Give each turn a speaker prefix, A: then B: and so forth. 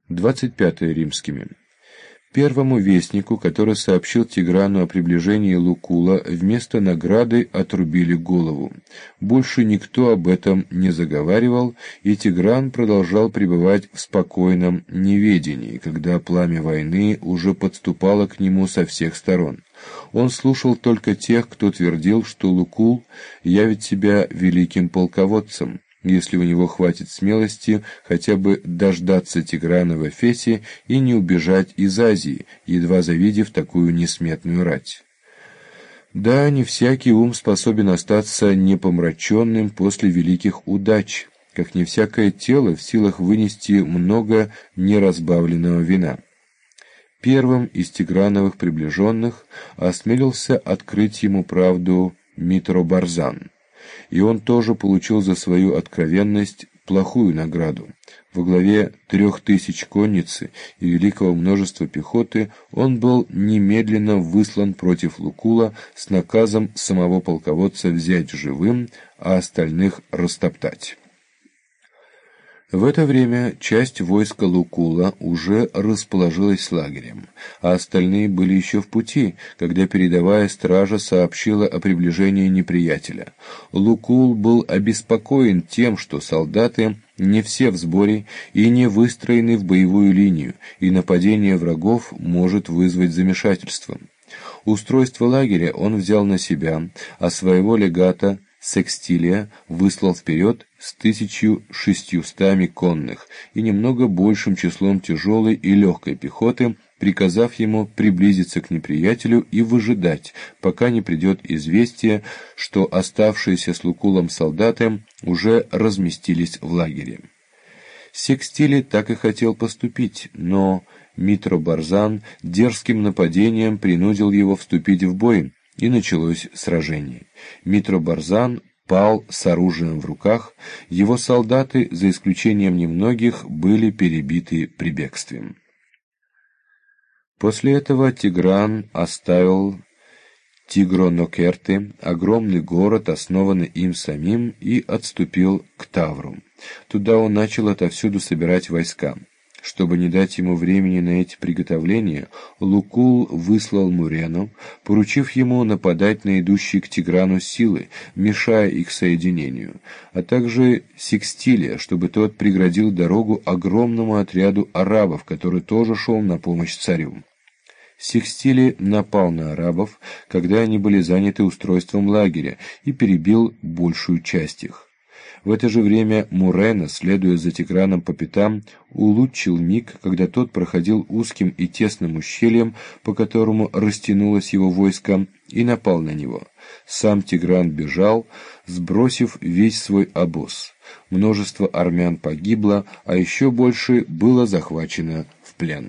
A: 25 римскими. Первому вестнику, который сообщил Тиграну о приближении Лукула, вместо награды отрубили голову. Больше никто об этом не заговаривал, и Тигран продолжал пребывать в спокойном неведении, когда пламя войны уже подступало к нему со всех сторон. Он слушал только тех, кто твердил, что Лукул явит себя великим полководцем, если у него хватит смелости хотя бы дождаться Тиграна в Эфесе и не убежать из Азии, едва завидев такую несметную рать. Да, не всякий ум способен остаться непомраченным после великих удач, как не всякое тело в силах вынести много неразбавленного вина. Первым из Тиграновых приближенных осмелился открыть ему правду Митробарзан, и он тоже получил за свою откровенность плохую награду. Во главе 3000 конницы и великого множества пехоты он был немедленно выслан против Лукула с наказом самого полководца взять живым, а остальных растоптать. В это время часть войска Лукула уже расположилась лагерем, а остальные были еще в пути, когда передовая стража сообщила о приближении неприятеля. Лукул был обеспокоен тем, что солдаты не все в сборе и не выстроены в боевую линию, и нападение врагов может вызвать замешательство. Устройство лагеря он взял на себя, а своего легата Секстилия выслал вперед с 1600 конных и немного большим числом тяжелой и легкой пехоты, приказав ему приблизиться к неприятелю и выжидать, пока не придет известие, что оставшиеся с Лукулом солдаты уже разместились в лагере. Секстилий так и хотел поступить, но Митробарзан дерзким нападением принудил его вступить в бой, и началось сражение. Митробарзан пал с оружием в руках, его солдаты, за исключением немногих, были перебиты при бегстве. После этого Тигран оставил Тигронокерты, огромный город, основанный им самим, и отступил к Тавру. Туда он начал отовсюду собирать войска. Чтобы не дать ему времени на эти приготовления, Лукул выслал Мурену, поручив ему нападать на идущие к Тиграну силы, мешая их соединению, а также Секстилия, чтобы тот преградил дорогу огромному отряду арабов, который тоже шел на помощь царю. Секстилий напал на арабов, когда они были заняты устройством лагеря, и перебил большую часть их. В это же время Мурена, следуя за Тиграном по пятам, улучшил миг, когда тот проходил узким и тесным ущельем, по которому растянулось его войско, и напал на него. Сам Тигран бежал, сбросив весь свой обоз. Множество армян погибло, а еще больше было захвачено в плен.